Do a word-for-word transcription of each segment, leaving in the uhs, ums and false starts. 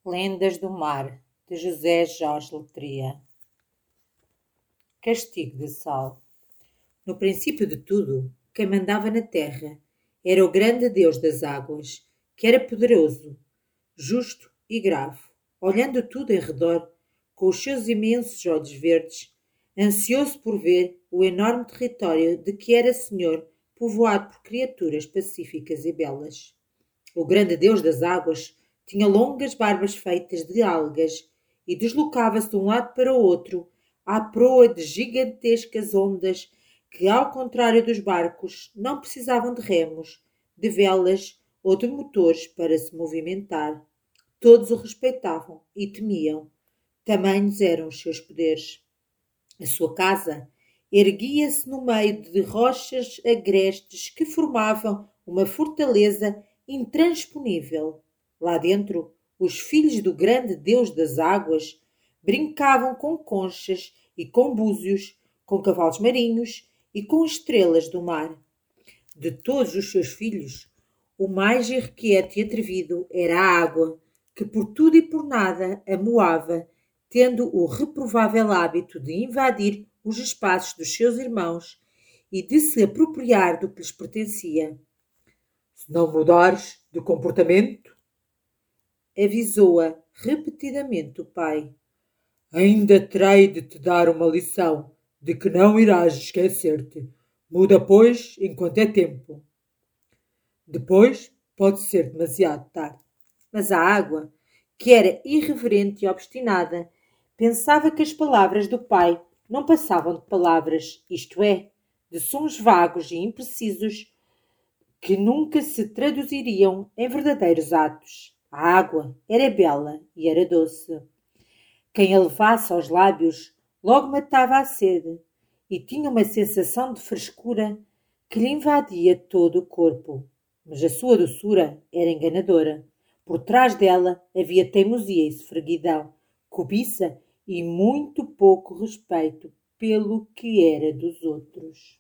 Lendas do Mar, de José Jorge Letria. Castigo de Sal. No princípio de tudo, quem mandava na terra era o grande Deus das águas, que era poderoso, justo e grave, olhando tudo em redor, com os seus imensos olhos verdes, ansioso por ver o enorme território de que era senhor, povoado por criaturas pacíficas e belas. O grande Deus das águas tinha longas barbas feitas de algas e deslocava-se de um lado para o outro, à proa de gigantescas ondas que, ao contrário dos barcos, não precisavam de remos, de velas ou de motores para se movimentar. Todos o respeitavam e temiam. Tamanhos eram os seus poderes. A sua casa erguia-se no meio de rochas agrestes que formavam uma fortaleza intransponível. Lá dentro, os filhos do grande Deus das águas brincavam com conchas e com búzios, com cavalos marinhos e com estrelas do mar. De todos os seus filhos, o mais irrequieto e atrevido era a água, que por tudo e por nada amoava, tendo o reprovável hábito de invadir os espaços dos seus irmãos e de se apropriar do que lhes pertencia. Se não mudares de comportamento, avisou-a repetidamente o pai, ainda terei de te dar uma lição de que não irás esquecer-te. Muda, pois, enquanto é tempo. Depois pode ser demasiado tarde. Mas a água, que era irreverente e obstinada, pensava que as palavras do pai não passavam de palavras, isto é, de sons vagos e imprecisos que nunca se traduziriam em verdadeiros atos. A água era bela e era doce. Quem a levasse aos lábios logo matava a sede e tinha uma sensação de frescura que lhe invadia todo o corpo. Mas a sua doçura era enganadora. Por trás dela havia teimosia e sofreguidão, cobiça e muito pouco respeito pelo que era dos outros.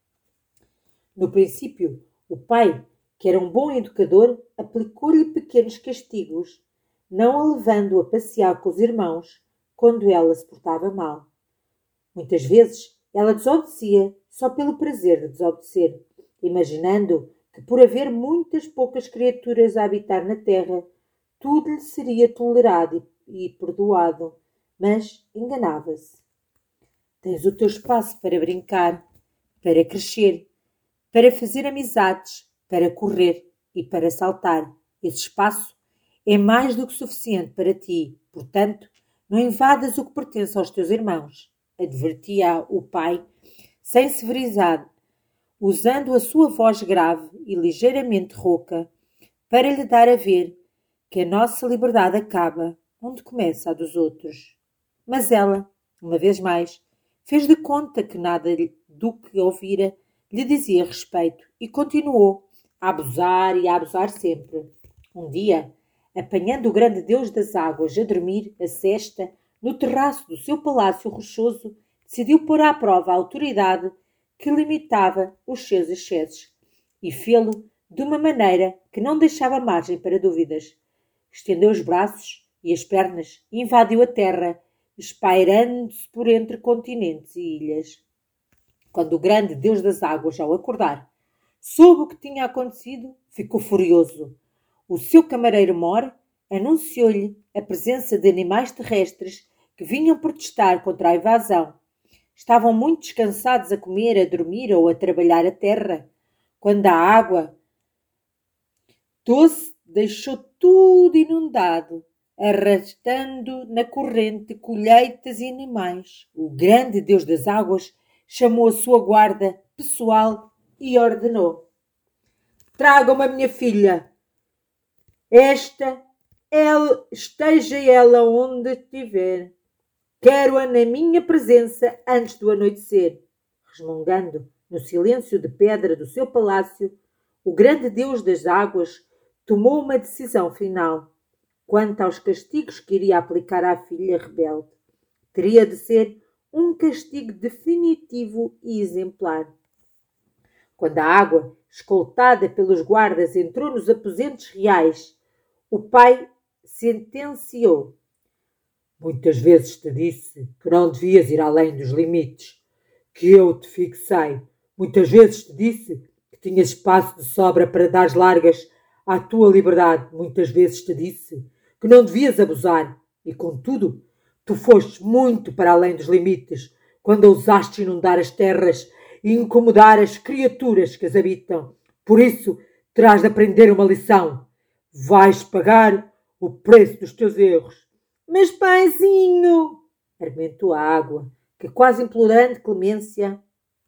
No princípio, o pai, que era um bom educador, aplicou-lhe pequenos castigos, não a levando a passear com os irmãos quando ela se portava mal. Muitas vezes ela desobedecia só pelo prazer de desobedecer, imaginando que por haver muitas poucas criaturas a habitar na terra, tudo lhe seria tolerado e, e perdoado, mas enganava-se. Tens o teu espaço para brincar, para crescer, para fazer amizades, para correr e para saltar. Esse espaço é mais do que suficiente para ti, portanto, não invadas o que pertence aos teus irmãos, advertia o pai, sem severidade, usando a sua voz grave e ligeiramente rouca, para lhe dar a ver que a nossa liberdade acaba onde começa a dos outros. Mas ela, uma vez mais, fez de conta que nada do que ouvira lhe dizia respeito e continuou a abusar e a abusar sempre. Um dia, apanhando o grande Deus das águas a dormir a sesta no terraço do seu palácio rochoso, decidiu pôr à prova a autoridade que limitava os seus excessos e fê-lo de uma maneira que não deixava margem para dúvidas. Estendeu os braços e as pernas e invadiu a terra, espairando-se por entre continentes e ilhas. Quando o grande Deus das águas, ao acordar, soube o que tinha acontecido, ficou furioso. O seu camareiro mor anunciou-lhe a presença de animais terrestres que vinham protestar contra a invasão. Estavam muito descansados a comer, a dormir ou a trabalhar a terra, quando a água doce deixou tudo inundado, arrastando na corrente colheitas e animais. O grande Deus das águas chamou a sua guarda pessoal e ordenou: tragam-me a minha filha. Esta, ela, esteja ela onde estiver. Quero-a na minha presença antes do anoitecer. Resmungando no silêncio de pedra do seu palácio, o grande Deus das águas tomou uma decisão final quanto aos castigos que iria aplicar à filha rebelde. Teria de ser um castigo definitivo e exemplar. Quando a água, escoltada pelos guardas, entrou nos aposentos reais, o pai sentenciou. Muitas vezes te disse que não devias ir além dos limites que eu te fixei. Muitas vezes te disse que tinhas espaço de sobra para dar largas à tua liberdade. Muitas vezes te disse que não devias abusar. E, contudo, tu foste muito para além dos limites quando ousaste inundar as terras e incomodar as criaturas que as habitam. Por isso, terás de aprender uma lição. Vais pagar o preço dos teus erros. Mas, paizinho, argumentou a água, que quase implorando clemência,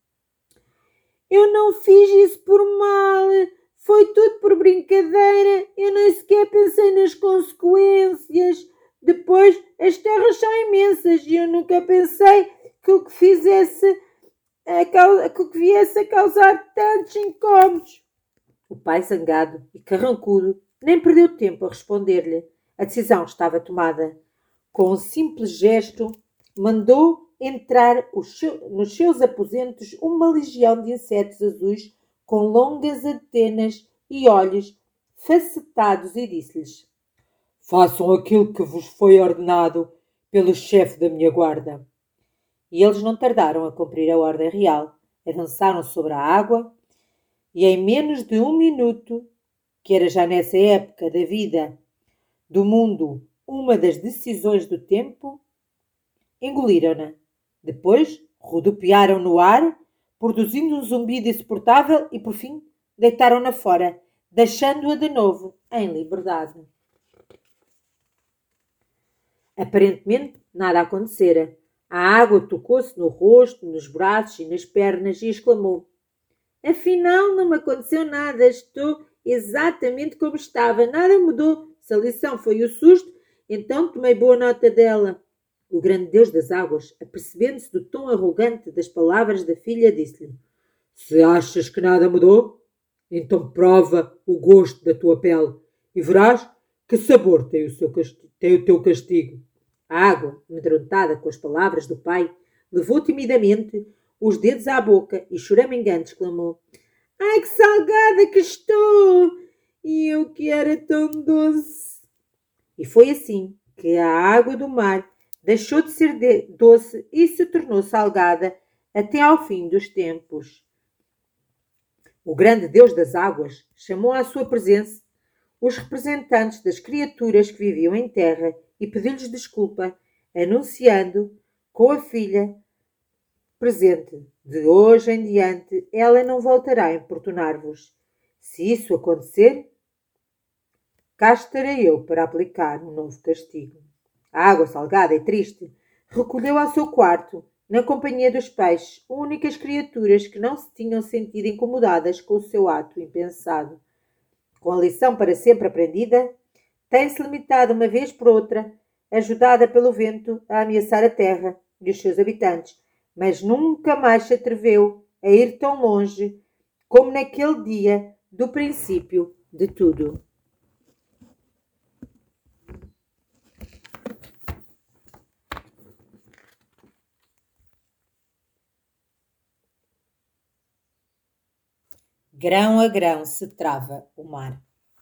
eu não fiz isso por mal, foi tudo por brincadeira, eu nem sequer pensei nas consequências. Depois, as terras são imensas e eu nunca pensei que o que fizesse, a causa, que o que viesse a causar tantos incômodos. O pai, zangado e carrancudo, nem perdeu tempo a responder-lhe. A decisão estava tomada. Com um simples gesto, mandou entrar nos seus aposentos uma legião de insetos azuis com longas antenas e olhos facetados e disse-lhes: façam aquilo que vos foi ordenado pelo chefe da minha guarda. E eles não tardaram a cumprir a ordem real. Avançaram sobre a água e em menos de um minuto, que era já nessa época da vida do mundo uma das decisões do tempo, engoliram-na. Depois, rodopiaram no ar, produzindo um zumbido insuportável e, por fim, deitaram-na fora, deixando-a de novo em liberdade. Aparentemente, nada acontecera. A água tocou-se no rosto, nos braços e nas pernas e exclamou: afinal, não me aconteceu nada. Estou exatamente como estava. Nada mudou. Se a lição foi o susto, então tomei boa nota dela. O grande Deus das águas, apercebendo-se do tom arrogante das palavras da filha, disse-lhe: se achas que nada mudou, então prova o gosto da tua pele e verás que sabor tem o, seu castigo, tem o teu castigo. A água, amedrontada com as palavras do pai, levou timidamente os dedos à boca e, choramingando, exclamou: ai, que salgada que estou! E eu que era tão doce! E foi assim que a água do mar deixou de ser de- doce e se tornou salgada até ao fim dos tempos. O grande Deus das águas chamou à sua presença os representantes das criaturas que viviam em terra e pediu-lhes desculpa, anunciando com a filha presente: de hoje em diante ela não voltará a importunar-vos. Se isso acontecer, cá estarei eu para aplicar um novo castigo. A água salgada e triste recolheu ao seu quarto, na companhia dos peixes, únicas criaturas que não se tinham sentido incomodadas com o seu ato impensado. Com a lição para sempre aprendida, tem-se limitado uma vez por outra, ajudada pelo vento, a ameaçar a terra e os seus habitantes, mas nunca mais se atreveu a ir tão longe como naquele dia do princípio de tudo. Grão a grão se trava o mar.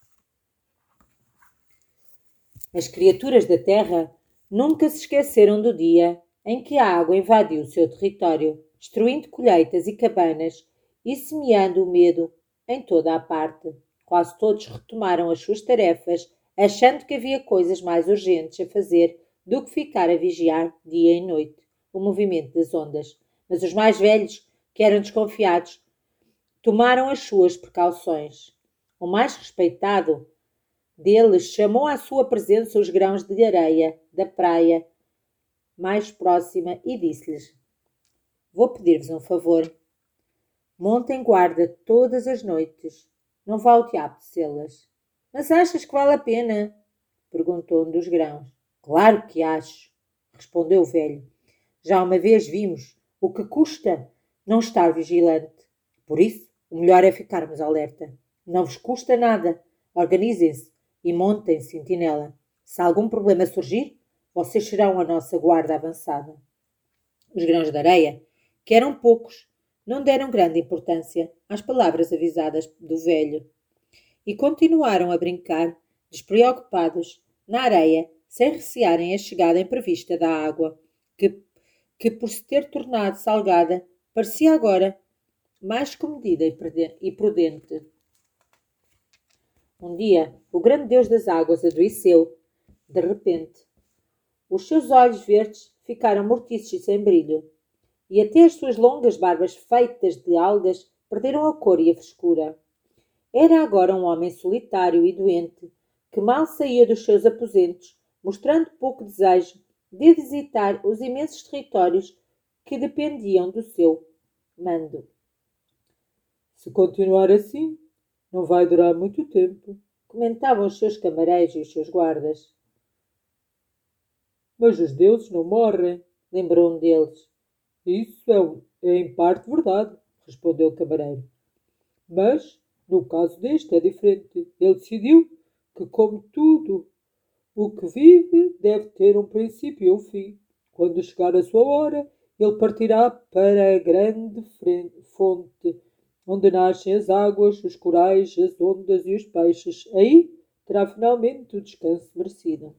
As criaturas da terra nunca se esqueceram do dia em que a água invadiu o seu território, destruindo colheitas e cabanas e semeando o medo em toda a parte. Quase todos retomaram as suas tarefas, achando que havia coisas mais urgentes a fazer do que ficar a vigiar dia e noite o movimento das ondas. Mas os mais velhos, que eram desconfiados, tomaram as suas precauções. O mais respeitado deles chamou à sua presença os grãos de areia da praia mais próxima e disse-lhes: vou pedir-vos um favor. Montem guarda todas as noites. Não vá ao teatro de Celas. Mas achas que vale a pena? Perguntou um dos grãos. Claro que acho, respondeu o velho. Já uma vez vimos o que custa não estar vigilante. Por isso, o melhor é ficarmos alerta. Não vos custa nada. Organizem-se e montem sentinela. Se algum problema surgir, vocês serão a nossa guarda avançada. Os grãos de areia, que eram poucos, não deram grande importância às palavras avisadas do velho e continuaram a brincar, despreocupados, na areia, sem recearem a chegada imprevista da água, que, que por se ter tornado salgada, parecia agora mais comedida e prudente. Um dia, o grande deus das águas adoeceu. De repente, os seus olhos verdes ficaram mortiços e sem brilho, e até as suas longas barbas feitas de algas perderam a cor e a frescura. Era agora um homem solitário e doente, que mal saía dos seus aposentos, mostrando pouco desejo de visitar os imensos territórios que dependiam do seu mando. Se continuar assim, não vai durar muito tempo, comentavam os seus camareiros e os seus guardas. Mas os deuses não morrem, lembrou um deles. Isso é, é em parte verdade, respondeu o camareiro. Mas, no caso deste, é diferente. Ele decidiu que, como tudo o que vive, deve ter um princípio e um fim. Quando chegar a sua hora, ele partirá para a grande fonte, onde nascem as águas, os corais, as ondas e os peixes. Aí terá finalmente o descanso merecido.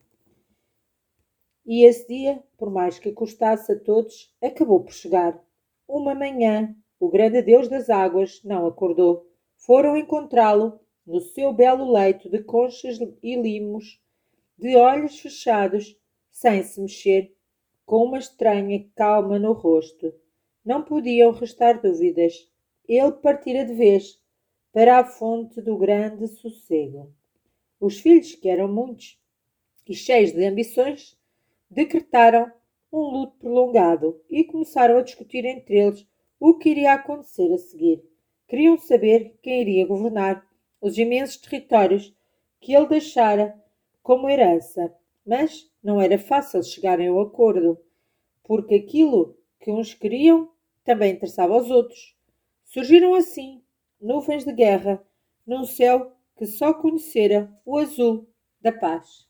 E esse dia, por mais que custasse a todos, acabou por chegar. Uma manhã, o grande deus das águas não acordou. Foram encontrá-lo no seu belo leito de conchas e limos, de olhos fechados, sem se mexer, com uma estranha calma no rosto. Não podiam restar dúvidas. Ele partira de vez para a fonte do grande sossego. Os filhos, que eram muitos e cheios de ambições, decretaram um luto prolongado e começaram a discutir entre eles o que iria acontecer a seguir. Queriam saber quem iria governar os imensos territórios que ele deixara como herança, mas não era fácil chegarem ao acordo, porque aquilo que uns queriam também interessava aos outros. Surgiram assim nuvens de guerra num céu que só conhecera o azul da paz.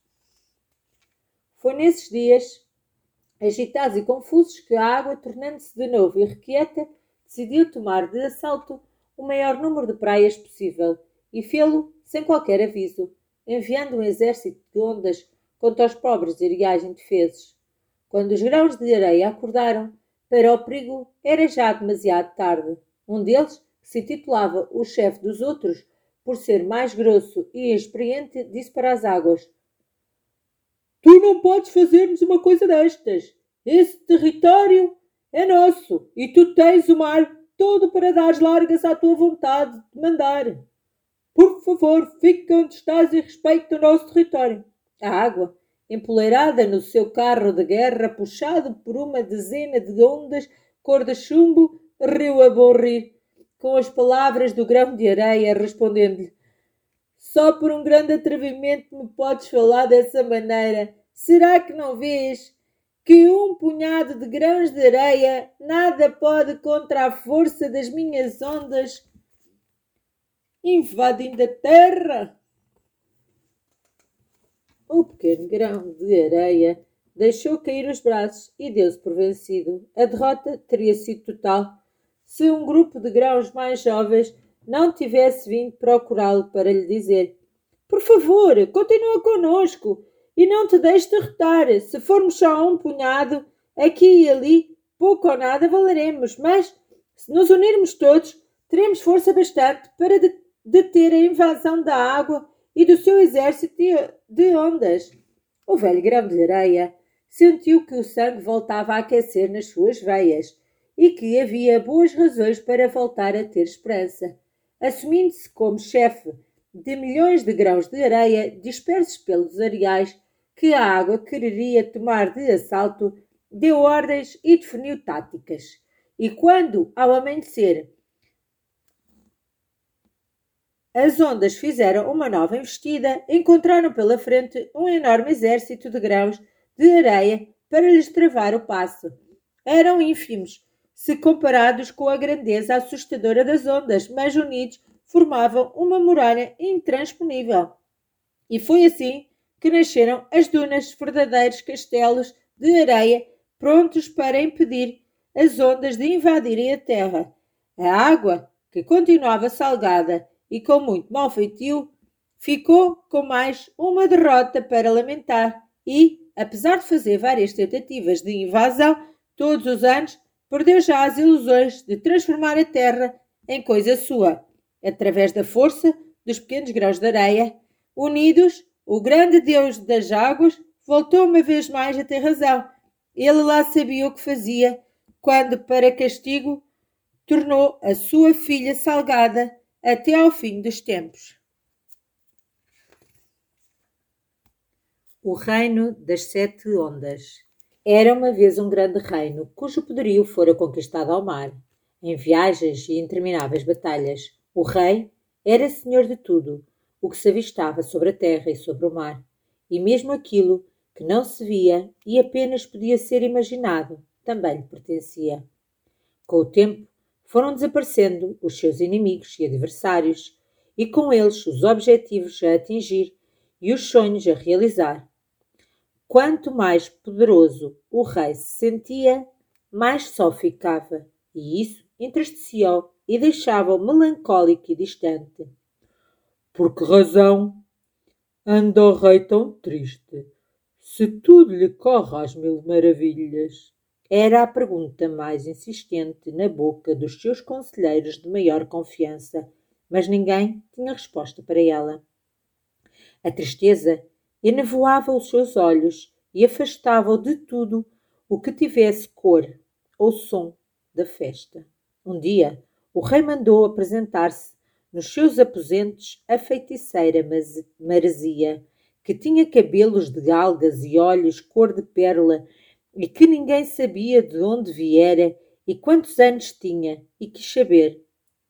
Foi nesses dias, agitados e confusos, que a água, tornando-se de novo irrequieta, decidiu tomar de assalto o maior número de praias possível e fê-lo sem qualquer aviso, enviando um exército de ondas contra os pobres e reais indefesos. Quando os grãos de areia acordaram para o perigo, era já demasiado tarde. Um deles, que se titulava o chefe dos outros, por ser mais grosso e experiente, disse para as águas: Tu não podes fazer-nos uma coisa destas. Esse território é nosso e tu tens o mar todo para dares largas à tua vontade de mandar. Por favor, fica onde estás e respeita o nosso território. A água, empoleirada no seu carro de guerra, puxado por uma dezena de ondas cor de chumbo, riu a bom rir, com as palavras do grão de areia, respondendo-lhe: Só por um grande atrevimento me podes falar dessa maneira. Será que não vês que um punhado de grãos de areia nada pode contra a força das minhas ondas invadindo a terra? O pequeno grão de areia deixou cair os braços e deu-se por vencido. A derrota teria sido total se um grupo de grãos mais jovens não tivesse vindo procurá-lo para lhe dizer: Por favor, continua connosco e não te deixes derrotar. Se formos só um punhado, aqui e ali, pouco ou nada valeremos, mas se nos unirmos todos, teremos força bastante para deter a invasão da água e do seu exército de ondas. O velho grão de areia sentiu que o sangue voltava a aquecer nas suas veias e que havia boas razões para voltar a ter esperança. Assumindo-se como chefe de milhões de grãos de areia dispersos pelos areais que a água quereria tomar de assalto, deu ordens e definiu táticas. E quando, ao amanhecer, as ondas fizeram uma nova investida, encontraram pela frente um enorme exército de grãos de areia para lhes travar o passo. Eram ínfimos, se comparados com a grandeza assustadora das ondas, mas unidos formavam uma muralha intransponível. E foi assim que nasceram as dunas, verdadeiros castelos de areia, prontos para impedir as ondas de invadirem a terra. A água, que continuava salgada e com muito mau feitio, ficou com mais uma derrota para lamentar e, apesar de fazer várias tentativas de invasão todos os anos, perdeu já as ilusões de transformar a terra em coisa sua, através da força dos pequenos grãos de areia. Unidos, o grande Deus das águas voltou uma vez mais a ter razão. Ele lá sabia o que fazia, quando, para castigo, tornou a sua filha salgada até ao fim dos tempos. O reino das sete ondas. Era uma vez um grande reino, cujo poderio fora conquistado ao mar, em viagens e intermináveis batalhas. O rei era senhor de tudo o que se avistava sobre a terra e sobre o mar, e mesmo aquilo que não se via e apenas podia ser imaginado, também lhe pertencia. Com o tempo, foram desaparecendo os seus inimigos e adversários, e com eles os objetivos a atingir e os sonhos a realizar. Quanto mais poderoso o rei se sentia, mais só ficava, e isso entristecia-o e deixava-o melancólico e distante. Por que razão anda o rei tão triste, se tudo lhe corre às mil maravilhas? Era a pergunta mais insistente na boca dos seus conselheiros de maior confiança, mas ninguém tinha resposta para ela. A tristeza enevoava os seus olhos e afastava-o de tudo o que tivesse cor ou som da festa. Um dia, o rei mandou apresentar-se nos seus aposentos a feiticeira Marzia, que tinha cabelos de algas e olhos cor de pérola e que ninguém sabia de onde viera e quantos anos tinha, e quis saber: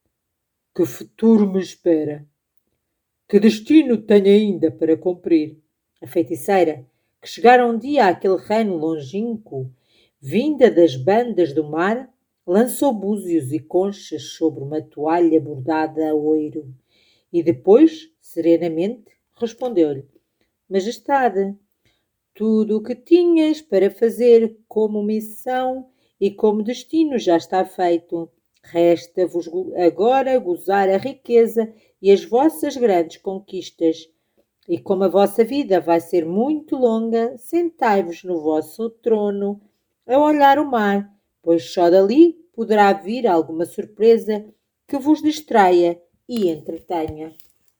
que futuro me espera? Que destino tenho ainda para cumprir? A feiticeira, que chegara um dia àquele reino longínquo, vinda das bandas do mar, lançou búzios e conchas sobre uma toalha bordada a ouro e depois, serenamente, respondeu-lhe: Majestade, tudo o que tinhas para fazer como missão e como destino já está feito. Resta-vos agora gozar a riqueza e as vossas grandes conquistas. E como a vossa vida vai ser muito longa, sentai-vos no vosso trono a olhar o mar, pois só dali poderá vir alguma surpresa que vos distraia e entretenha.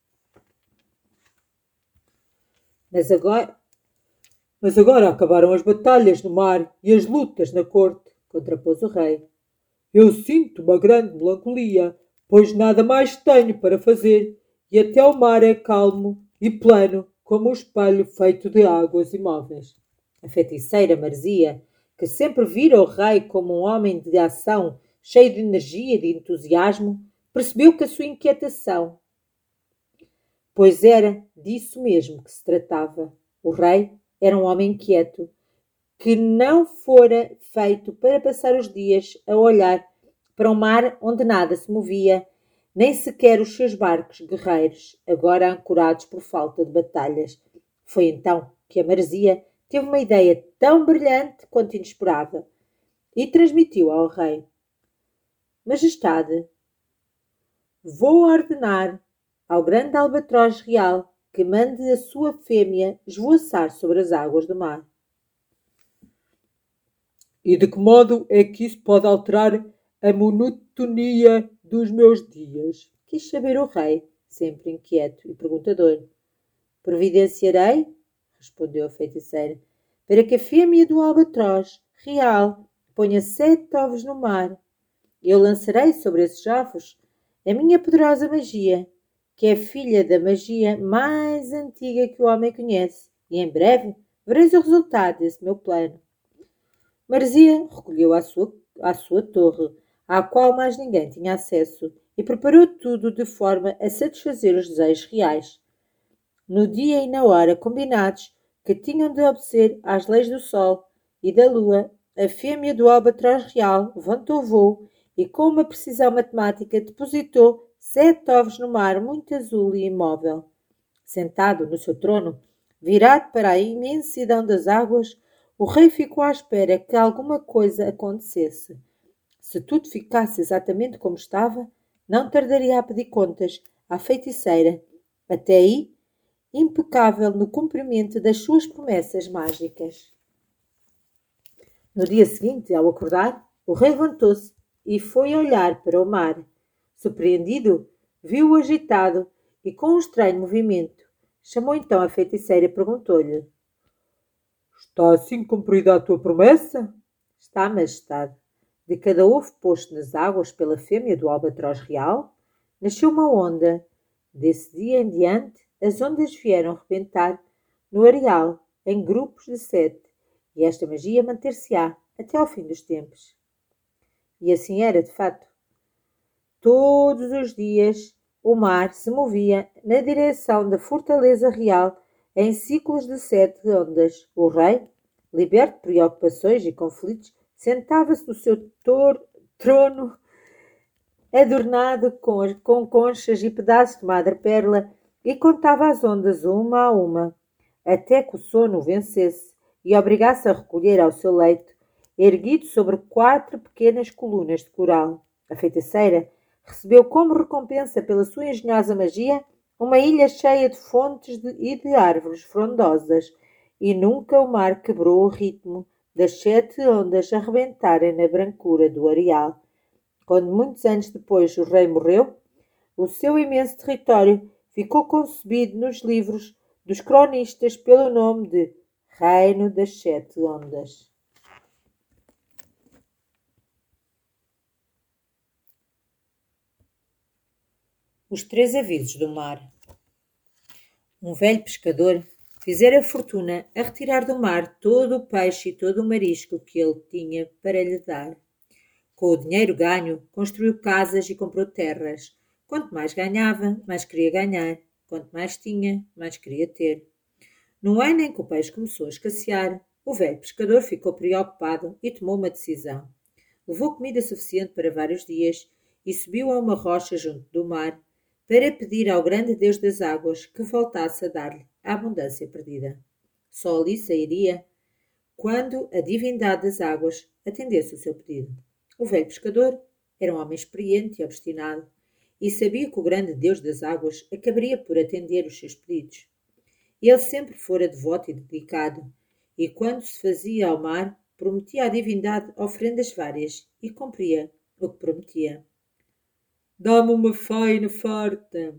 Mas agora, Mas agora acabaram as batalhas no mar e as lutas na corte, contrapôs o rei. Eu sinto uma grande melancolia, pois nada mais tenho para fazer, e até o mar é calmo e plano, como um espelho feito de águas imóveis. A feiticeira Marzia, que sempre vira o rei como um homem de ação, cheio de energia e de entusiasmo, percebeu que a sua inquietação, pois era disso mesmo que se tratava. O rei era um homem inquieto, que não fora feito para passar os dias a olhar para um mar onde nada se movia, nem sequer os seus barcos guerreiros, agora ancorados por falta de batalhas. Foi então que a Marzia teve uma ideia tão brilhante quanto inesperada e transmitiu ao rei: Majestade, vou ordenar ao grande albatroz real que mande a sua fêmea esvoaçar sobre as águas do mar. E de que modo é que isso pode alterar a monotonia dos meus dias? Quis saber o rei, sempre inquieto e perguntador. Providenciarei, respondeu a feiticeira, para que a fêmea do albatroz real ponha sete ovos no mar. Eu lançarei sobre esses ovos a minha poderosa magia, que é filha da magia mais antiga que o homem conhece, e em breve vereis o resultado desse meu plano. Marzia recolheu à sua, à sua torre, à qual mais ninguém tinha acesso, e preparou tudo de forma a satisfazer os desejos reais. No dia e na hora combinados, que tinham de obedecer às leis do sol e da lua, a fêmea do albatroz real levantou voo e, com uma precisão matemática, depositou sete ovos no mar muito azul e imóvel. Sentado no seu trono, virado para a imensidão das águas, o rei ficou à espera que alguma coisa acontecesse. Se tudo ficasse exatamente como estava, não tardaria a pedir contas à feiticeira. Até aí, impecável no cumprimento das suas promessas mágicas. No dia seguinte, ao acordar, o rei levantou-se e foi olhar para o mar. Surpreendido, viu-o agitado e com um estranho movimento. Chamou então a feiticeira e perguntou-lhe: Está assim cumprida a tua promessa? Está, majestade. De cada ovo posto nas águas pela fêmea do albatroz real, nasceu uma onda. Desse dia em diante, as ondas vieram rebentar no areal, em grupos de sete, e esta magia manter-se-á até ao fim dos tempos. E assim era, de fato. Todos os dias o mar se movia na direção da fortaleza real em ciclos de sete ondas. O rei, liberto de preocupações e conflitos, sentava-se no seu tor- trono, adornado com, as- com conchas e pedaços de madrepérola, e contava as ondas uma a uma, até que o sono o vencesse e obrigasse a recolher ao seu leito, erguido sobre quatro pequenas colunas de coral. A feiticeira recebeu como recompensa pela sua engenhosa magia uma ilha cheia de fontes de- e de árvores frondosas, e nunca o mar quebrou o ritmo das sete ondas a rebentarem na brancura do areal. Quando, muitos anos depois, o rei morreu, o seu imenso território ficou concebido nos livros dos cronistas pelo nome de Reino das Sete Ondas. Os três avisos do mar. Um velho pescador fizera fortuna a retirar do mar todo o peixe e todo o marisco que ele tinha para lhe dar. Com o dinheiro ganho, construiu casas e comprou terras. Quanto mais ganhava, mais queria ganhar. Quanto mais tinha, mais queria ter. No ano em que o peixe começou a escassear, o velho pescador ficou preocupado e tomou uma decisão. Levou comida suficiente para vários dias e subiu a uma rocha junto do mar para pedir ao grande Deus das águas que voltasse a dar-lhe a abundância perdida. Só ali sairia quando a divindade das águas atendesse o seu pedido. O velho pescador era um homem experiente e obstinado e sabia que o grande Deus das águas acabaria por atender os seus pedidos. Ele sempre fora devoto e dedicado, e quando se fazia ao mar, prometia à divindade oferendas várias e cumpria o que prometia. Dá-me uma faina farta,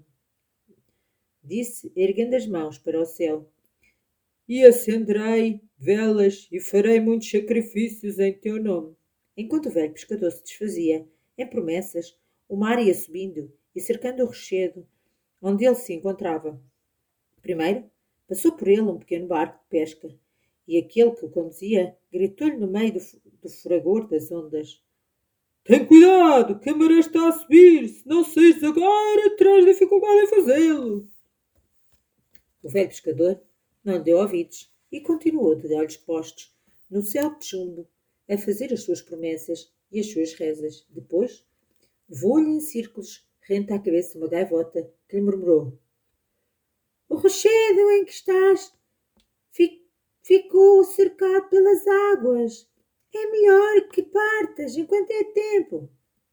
Disse, erguendo as mãos para o céu. e acenderei velas e farei muitos sacrifícios em teu nome. Enquanto o velho pescador se desfazia em promessas, o mar ia subindo e cercando o rochedo onde ele se encontrava. Primeiro, passou por ele um pequeno barco de pesca, e aquele que o conduzia gritou-lhe no meio do, do fragor das ondas: Tem cuidado, que a maré está a subir, se não saís agora, terás dificuldade em fazê-lo. O velho pescador não deu ouvidos e continuou de olhos postos no céu de chumbo a fazer as suas promessas e as suas rezas. Depois, voou-lhe em círculos rente à cabeça uma gaivota que lhe murmurou: O rochedo em que estás fi- ficou cercado pelas águas. É melhor que partas enquanto é tempo.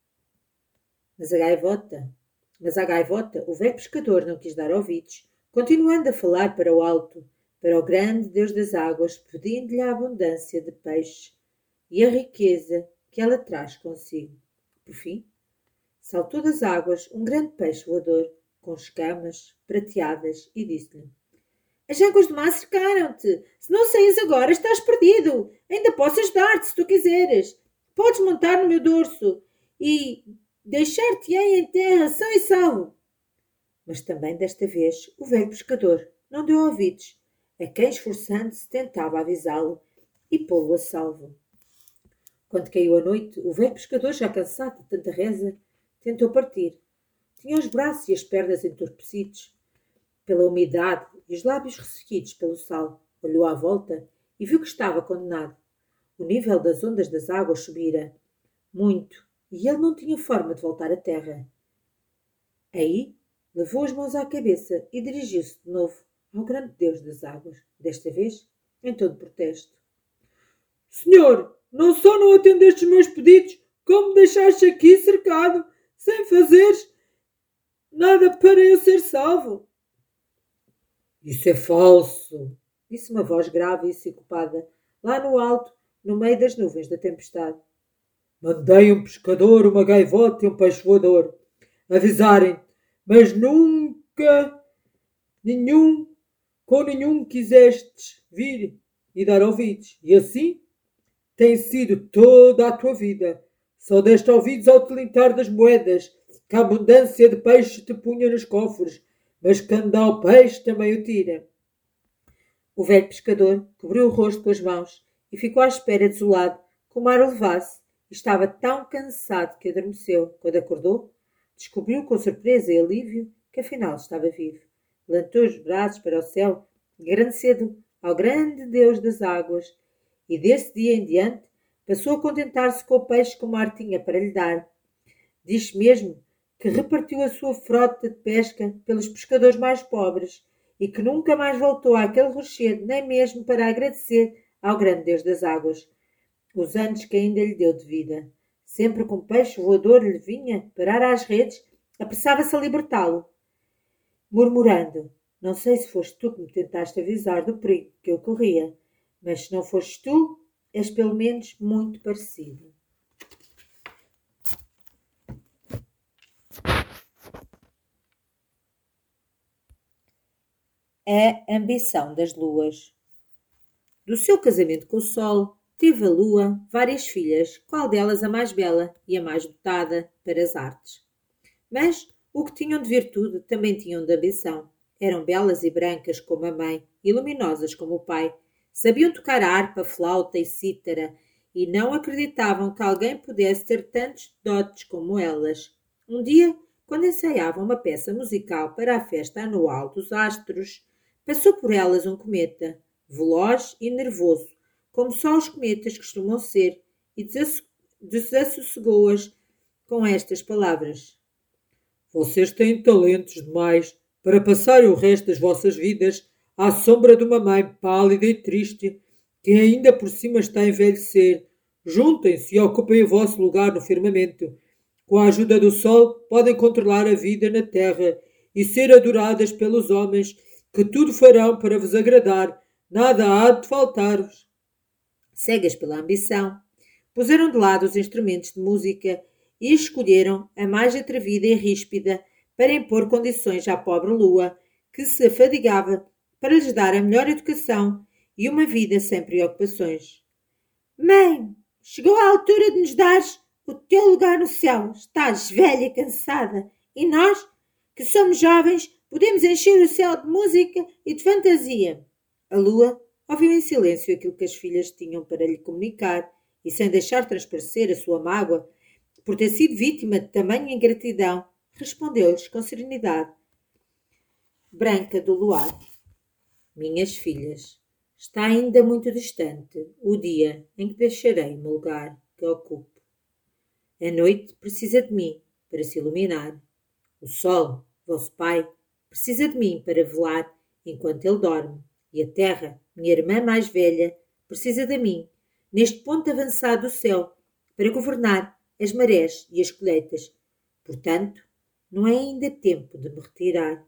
Mas a gaivota, mas à gaivota, o velho pescador não quis dar ouvidos, continuando a falar para o alto, para o grande Deus das águas, pedindo-lhe a abundância de peixe e a riqueza que ela traz consigo. Por fim, saltou das águas um grande peixe voador, com escamas prateadas, e disse-lhe: As águas do mar cercaram-te. Se não saís agora, estás perdido. Ainda posso ajudar-te, se tu quiseres. Podes montar no meu dorso e deixar-te-ei em terra são e salvo. Mas também desta vez o velho pescador não deu ouvidos a quem, esforçando-se, tentava avisá-lo e pô-lo a salvo. Quando caiu a noite, o velho pescador, já cansado de tanta reza, tentou partir. Tinha os braços e as pernas entorpecidos pela umidade e os lábios ressequidos pelo sal. Olhou à volta e viu que estava condenado. O nível das ondas das águas subira muito e ele não tinha forma de voltar à terra. Aí levou as mãos à cabeça e dirigiu-se de novo ao grande Deus das águas, desta vez em tom de protesto. Senhor, não só não atendeste os meus pedidos, como me deixaste aqui cercado, sem fazeres nada para eu ser salvo. Isso é falso. Disse uma voz grave e sincopada, lá no alto, no meio das nuvens da tempestade. Mandei um pescador, uma gaivota e um peixe voador avisarem, mas nunca nenhum, com nenhum quisestes vir e dar ouvidos. E assim tem sido toda a tua vida. Só deste ouvidos ao tilintar das moedas, que a abundância de peixe te punha nos cofres, mas quando dá o peixe também o tira. O velho pescador cobriu o rosto com as mãos e ficou à espera desolado que o mar o levasse. Estava tão cansado que adormeceu. Quando acordou, descobriu com surpresa e alívio que afinal estava vivo. Levantou os braços para o céu, agradecendo ao grande Deus das águas, e desse dia em diante passou a contentar-se com o peixe que o mar tinha para lhe dar. Diz mesmo que repartiu a sua frota de pesca pelos pescadores mais pobres e que nunca mais voltou àquele rochedo, nem mesmo para agradecer ao grande Deus das águas os anos que ainda lhe deu de vida. Sempre que um peixe voador lhe vinha parar às redes, apressava-se a libertá-lo, murmurando: não sei se foste tu que me tentaste avisar do perigo que eu corria, mas se não fostes tu, és pelo menos muito parecido. A ambição das luas. Do seu casamento com o sol, teve a lua várias filhas, qual delas a mais bela e a mais dotada para as artes. Mas o que tinham de virtude também tinham de ambição. Eram belas e brancas como a mãe e luminosas como o pai. Sabiam tocar harpa, flauta e cítara e não acreditavam que alguém pudesse ter tantos dotes como elas. Um dia, quando ensaiavam uma peça musical para a festa anual dos astros, passou por elas um cometa, veloz e nervoso, como só os cometas costumam ser, e desassossegou-as com estas palavras: vocês têm talentos demais para passarem o resto das vossas vidas à sombra de uma mãe pálida e triste, que ainda por cima está a envelhecer. Juntem-se e ocupem o vosso lugar no firmamento. Com a ajuda do sol, podem controlar a vida na terra e ser adoradas pelos homens, que tudo farão para vos agradar. Nada há de faltar-vos. Cegas pela ambição, puseram de lado os instrumentos de música e escolheram a mais atrevida e ríspida para impor condições à pobre lua, que se afadigava para lhes dar a melhor educação e uma vida sem preocupações. Mãe, chegou a altura de nos dares o teu lugar no céu. Estás velha e cansada, e nós, que somos jovens, podemos encher o céu de música e de fantasia. A lua ouviu em silêncio aquilo que as filhas tinham para lhe comunicar e, sem deixar transparecer a sua mágoa por ter sido vítima de tamanha ingratidão, respondeu-lhes com serenidade branca do luar: minhas filhas, está ainda muito distante o dia em que deixarei o meu lugar que ocupo. A noite precisa de mim para se iluminar. O sol, vosso pai, precisa de mim para velar enquanto ele dorme. E a terra, minha irmã mais velha, precisa de mim, neste ponto avançado do céu, para governar as marés e as colheitas. Portanto, não é ainda tempo de me retirar.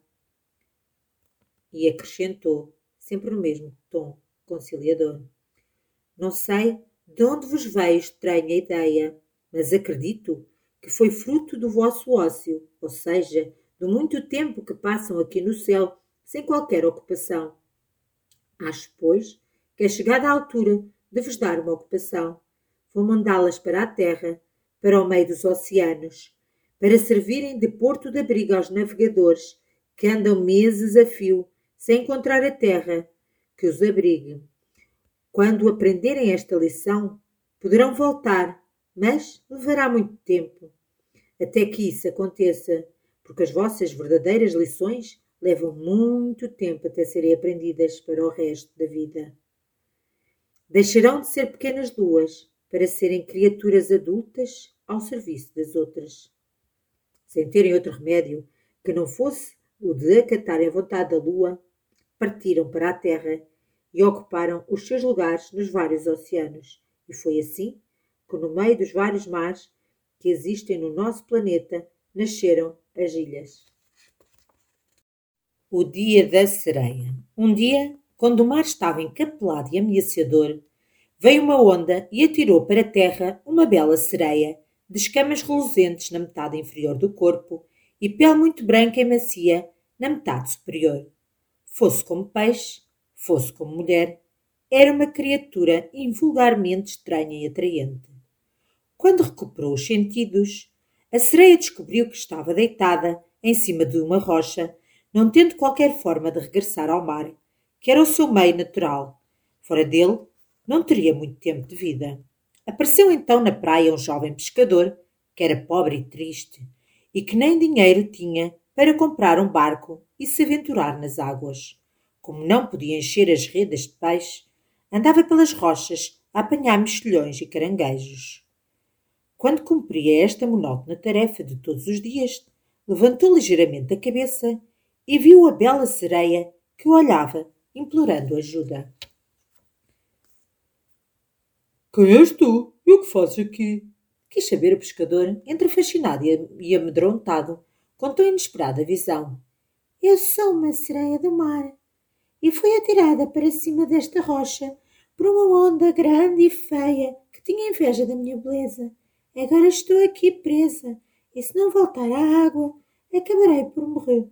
E acrescentou, sempre no mesmo tom conciliador: não sei de onde vos veio estranha ideia, mas acredito que foi fruto do vosso ócio, ou seja, do muito tempo que passam aqui no céu, sem qualquer ocupação. Acho, pois, que é chegada a altura de vos dar uma ocupação. Vou mandá-las para a terra, para o meio dos oceanos, para servirem de porto de abrigo aos navegadores que andam meses a fio, sem encontrar a terra que os abrigue. Quando aprenderem esta lição, poderão voltar, mas levará muito tempo até que isso aconteça, porque as vossas verdadeiras lições levam muito tempo até serem aprendidas para o resto da vida. Deixarão de ser pequenas luas para serem criaturas adultas ao serviço das outras. Sem terem outro remédio que não fosse o de acatarem a vontade da lua, partiram para a terra e ocuparam os seus lugares nos vários oceanos. E foi assim que, no meio dos vários mares que existem no nosso planeta, nasceram as ilhas. O dia da sereia. Um dia, quando o mar estava encapelado e ameaçador, veio uma onda e atirou para a terra uma bela sereia, de escamas reluzentes na metade inferior do corpo e pele muito branca e macia na metade superior. Fosse como peixe, fosse como mulher, era uma criatura invulgarmente estranha e atraente. Quando recuperou os sentidos, a sereia descobriu que estava deitada em cima de uma rocha, não tendo qualquer forma de regressar ao mar, que era o seu meio natural. Fora dele, não teria muito tempo de vida. Apareceu então na praia um jovem pescador, que era pobre e triste, e que nem dinheiro tinha para comprar um barco e se aventurar nas águas. Como não podia encher as redes de peixe, andava pelas rochas a apanhar mexilhões e caranguejos. Quando cumpria esta monótona tarefa de todos os dias, levantou ligeiramente a cabeça e viu a bela sereia que o olhava, implorando ajuda. Quem és tu? E o que fazes aqui? Quis saber o pescador, entre fascinado e amedrontado, com tão inesperada visão. Eu sou uma sereia do mar e fui atirada para cima desta rocha por uma onda grande e feia que tinha inveja da minha beleza. Agora estou aqui presa e se não voltar à água, acabarei por morrer.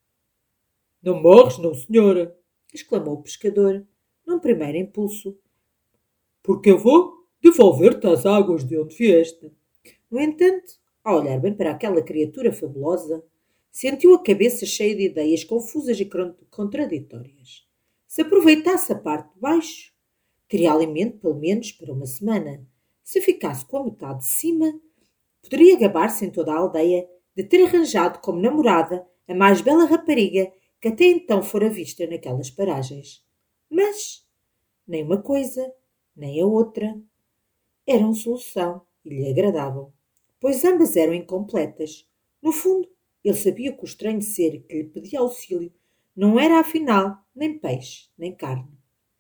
Não morres, não, senhora, exclamou o pescador, num primeiro impulso. Porque eu vou devolver-te às águas de onde vieste. No entanto, ao olhar bem para aquela criatura fabulosa, sentiu a cabeça cheia de ideias confusas e contraditórias. Se aproveitasse a parte de baixo, teria alimento pelo menos para uma semana. Se ficasse com a metade de cima, poderia gabar-se em toda a aldeia de ter arranjado como namorada a mais bela rapariga que até então fora vista naquelas paragens. Mas nem uma coisa, nem a outra eram solução e lhe agradavam, pois ambas eram incompletas. No fundo, ele sabia que o estranho ser que lhe pedia auxílio não era, afinal, nem peixe, nem carne.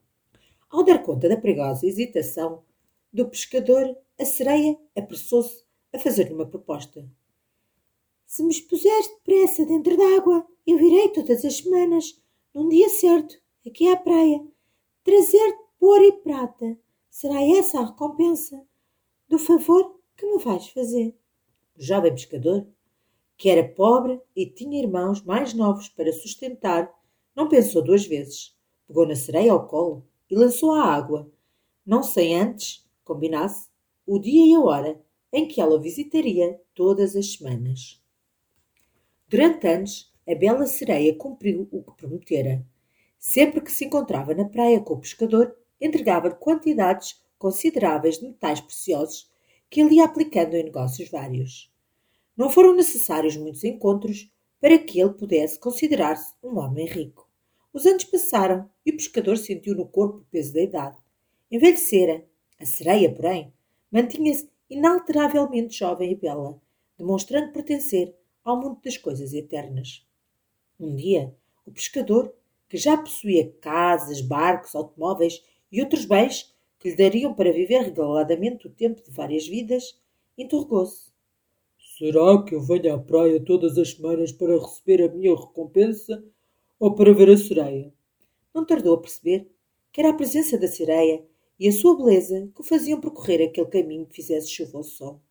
Ao dar conta da perigosa hesitação do pescador, a sereia apressou-se a fazer-lhe uma proposta. Se me expuseres depressa dentro d'água, eu virei todas as semanas, num dia certo, aqui à praia, trazer-te ouro e prata. Será essa a recompensa do favor que me vais fazer? O jovem pescador, que era pobre e tinha irmãos mais novos para sustentar, não pensou duas vezes. Pegou na sereia ao colo e lançou-a à água, não sem antes combinasse o dia e a hora em que ela o visitaria todas as semanas. Durante anos, a bela sereia cumpriu o que prometera. Sempre que se encontrava na praia com o pescador, entregava-lhe quantidades consideráveis de metais preciosos que ele ia aplicando em negócios vários. Não foram necessários muitos encontros para que ele pudesse considerar-se um homem rico. Os anos passaram e o pescador sentiu no corpo o peso da idade. Envelhecera. A sereia, porém, mantinha-se inalteravelmente jovem e bela, demonstrando pertencer ao mundo das coisas eternas. Um dia, o pescador, que já possuía casas, barcos, automóveis e outros bens que lhe dariam para viver regaladamente o tempo de várias vidas, interrogou-se. Será que eu venho à praia todas as semanas para receber a minha recompensa ou para ver a sereia? Não tardou a perceber que era a presença da sereia e a sua beleza que o faziam percorrer aquele caminho que fizesse chuva ao sol.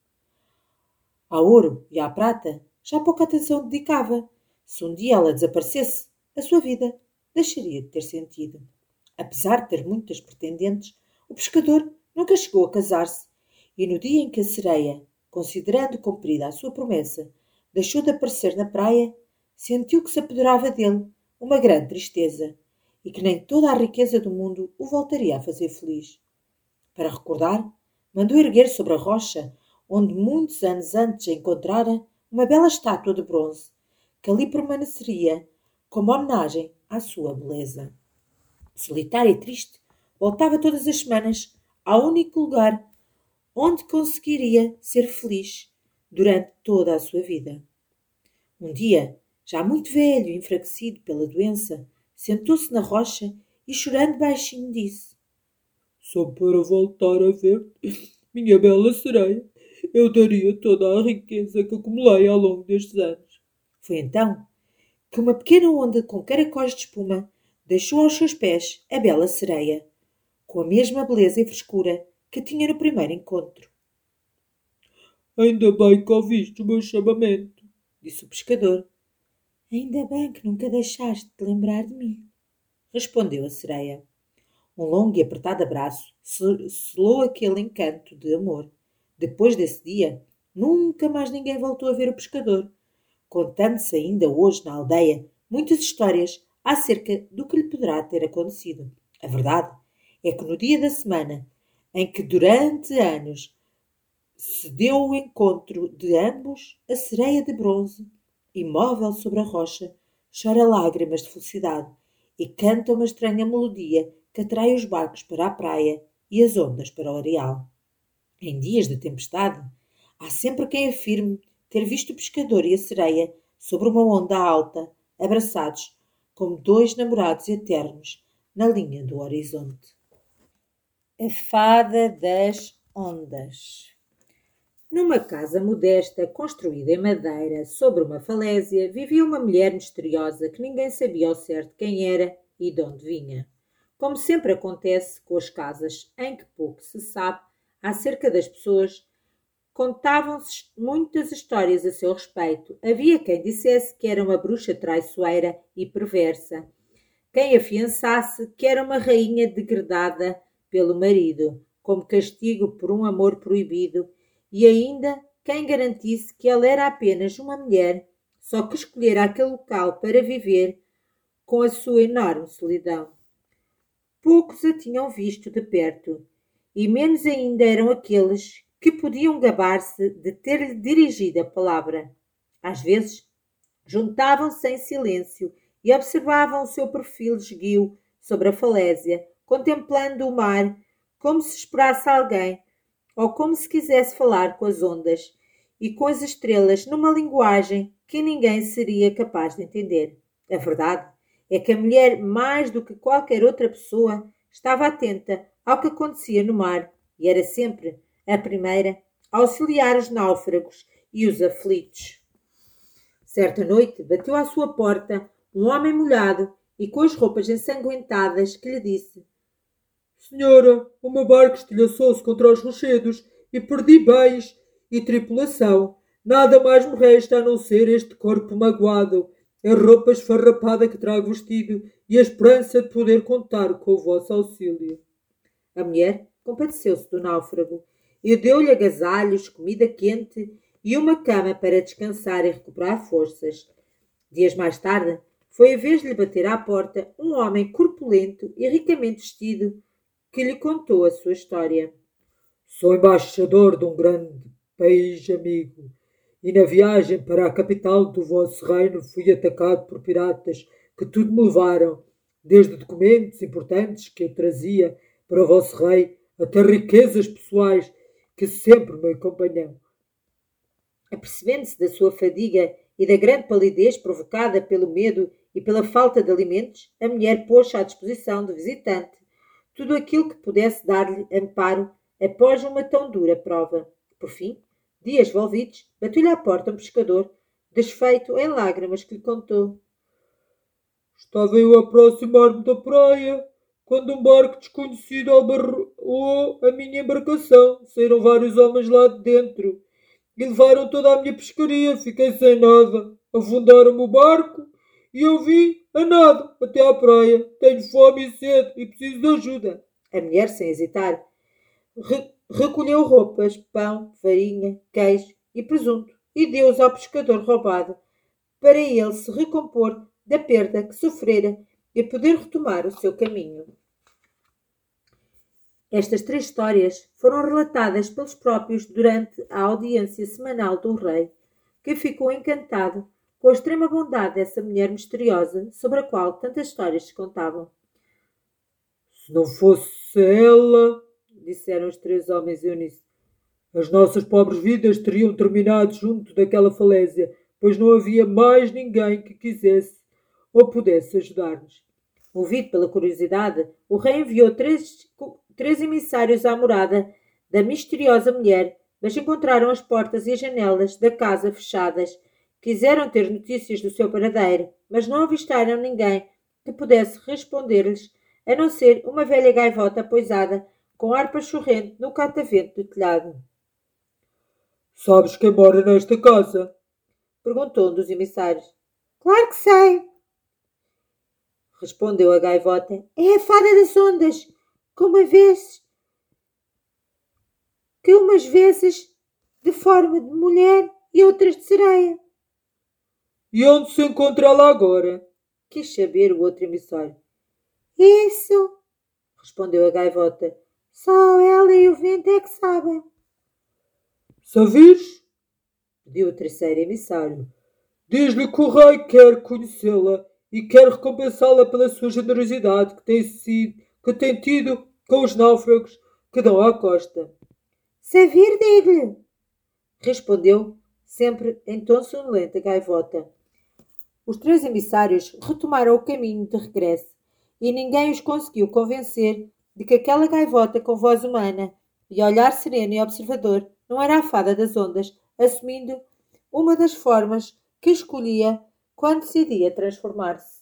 Ao ouro e à prata já pouca atenção dedicava. Se um dia ela desaparecesse, a sua vida deixaria de ter sentido. Apesar de ter muitas pretendentes, o pescador nunca chegou a casar-se e no dia em que a sereia, considerando cumprida a sua promessa, deixou de aparecer na praia, sentiu que se apoderava dele uma grande tristeza e que nem toda a riqueza do mundo o voltaria a fazer feliz. Para recordar, mandou erguer sobre a rocha, onde muitos anos antes encontrara uma bela estátua de bronze, que ali permaneceria como homenagem à sua beleza. Solitário e triste, voltava todas as semanas ao único lugar onde conseguiria ser feliz durante toda a sua vida. Um dia, já muito velho e enfraquecido pela doença, sentou-se na rocha e, chorando baixinho, disse: Só para voltar a ver-te, minha bela sereia, eu daria toda a riqueza que acumulei ao longo destes anos. Foi então que uma pequena onda com caracóis de espuma deixou aos seus pés a bela sereia, com a mesma beleza e frescura que tinha no primeiro encontro. Ainda bem que ouviste o meu chamamento, disse o pescador. Ainda bem que nunca deixaste de lembrar de mim, respondeu a sereia. Um longo e apertado abraço selou aquele encanto de amor. Depois desse dia, nunca mais ninguém voltou a ver o pescador, contando-se ainda hoje na aldeia muitas histórias acerca do que lhe poderá ter acontecido. A verdade é que no dia da semana em que durante anos se deu o encontro de ambos, a sereia de bronze, imóvel sobre a rocha, chora lágrimas de felicidade e canta uma estranha melodia que atrai os barcos para a praia e as ondas para o areal. Em dias de tempestade, há sempre quem afirme ter visto o pescador e a sereia sobre uma onda alta, abraçados como dois namorados eternos na linha do horizonte. A Fada das Ondas. Numa casa modesta, construída em madeira, sobre uma falésia, vivia uma mulher misteriosa que ninguém sabia ao certo quem era e de onde vinha. Como sempre acontece com as casas em que pouco se sabe acerca das pessoas, contavam-se muitas histórias a seu respeito. Havia quem dissesse que era uma bruxa traiçoeira e perversa, quem afiançasse que era uma rainha degradada pelo marido, como castigo por um amor proibido, e ainda quem garantisse que ela era apenas uma mulher, só que escolhera aquele local para viver com a sua enorme solidão. Poucos a tinham visto de perto, e menos ainda eram aqueles que podiam gabar-se de ter-lhe dirigido a palavra. Às vezes, juntavam-se em silêncio e observavam o seu perfil esguio sobre a falésia, contemplando o mar como se esperasse alguém, ou como se quisesse falar com as ondas e com as estrelas numa linguagem que ninguém seria capaz de entender. A verdade é que a mulher, mais do que qualquer outra pessoa, estava atenta ao que acontecia no mar e era sempre a primeira a auxiliar os náufragos e os aflitos. Certa noite bateu à sua porta um homem molhado e com as roupas ensanguentadas que lhe disse: Senhora, o meu barco estilhaçou-se contra os rochedos e perdi bens e tripulação. Nada mais me resta a não ser este corpo magoado, a roupa esfarrapada que trago vestido e a esperança de poder contar com o vosso auxílio. A mulher compadeceu-se do náufrago e deu-lhe agasalhos, comida quente e uma cama para descansar e recuperar forças. Dias mais tarde, foi a vez de lhe bater à porta um homem corpulento e ricamente vestido que lhe contou a sua história. Sou embaixador de um grande país amigo e na viagem para a capital do vosso reino fui atacado por piratas que tudo me levaram, desde documentos importantes que eu trazia para o vosso rei até riquezas pessoais que sempre me acompanham. Apercebendo-se da sua fadiga e da grande palidez provocada pelo medo e pela falta de alimentos, a mulher pôs à disposição do visitante tudo aquilo que pudesse dar-lhe amparo após uma tão dura prova. Por fim, dias volvidos, bateu-lhe à porta um pescador, desfeito em lágrimas, que lhe contou. Estava eu a aproximar-me da praia, quando um barco desconhecido albarrou a minha embarcação. Saíram vários homens lá de dentro e levaram toda a minha pescaria. Fiquei sem nada. Afundaram-me o barco e eu vim a nado até à praia. Tenho fome e sede e preciso de ajuda. A mulher, sem hesitar, re- recolheu roupas, pão, farinha, queijo e presunto e deu-os ao pescador roubado, para ele se recompor da perda que sofrera e poder retomar o seu caminho. Estas três histórias foram relatadas pelos próprios durante a audiência semanal do rei, que ficou encantado com a extrema bondade dessa mulher misteriosa sobre a qual tantas histórias se contavam. Se não fosse ela, disseram os três homens em uníssono, as nossas pobres vidas teriam terminado junto daquela falésia, pois não havia mais ninguém que quisesse ou pudesse ajudar-nos. Movido pela curiosidade, o rei enviou três, três emissários à morada da misteriosa mulher, mas encontraram as portas e as janelas da casa fechadas Quiseram ter notícias do seu paradeiro, mas não avistaram ninguém que pudesse responder-lhes, a não ser uma velha gaivota poisada com harpa chorrente no catavento do telhado. Sabes quem mora nesta casa? Perguntou um dos emissários. Claro que sei, respondeu a gaivota. É a fada das ondas, que uma vez que umas vezes de forma de mulher e outras de sereia. E onde se encontra ela agora? Quis saber o outro emissário. Isso, respondeu a gaivota. Só ela e o vento é que sabem. Se a vires, pediu o terceiro emissário, diz-lhe que o rei quer conhecê-la e quer recompensá-la pela sua generosidade que tem, sido, que tem tido com os náufragos que dão à costa. Se a vir, diga-lhe, respondeu, sempre em tom sonolento, a gaivota. Os três emissários retomaram o caminho de regresso e ninguém os conseguiu convencer de que aquela gaivota com voz humana e olhar sereno e observador não era a fada das ondas, assumindo uma das formas que escolhia quando decidia transformar-se.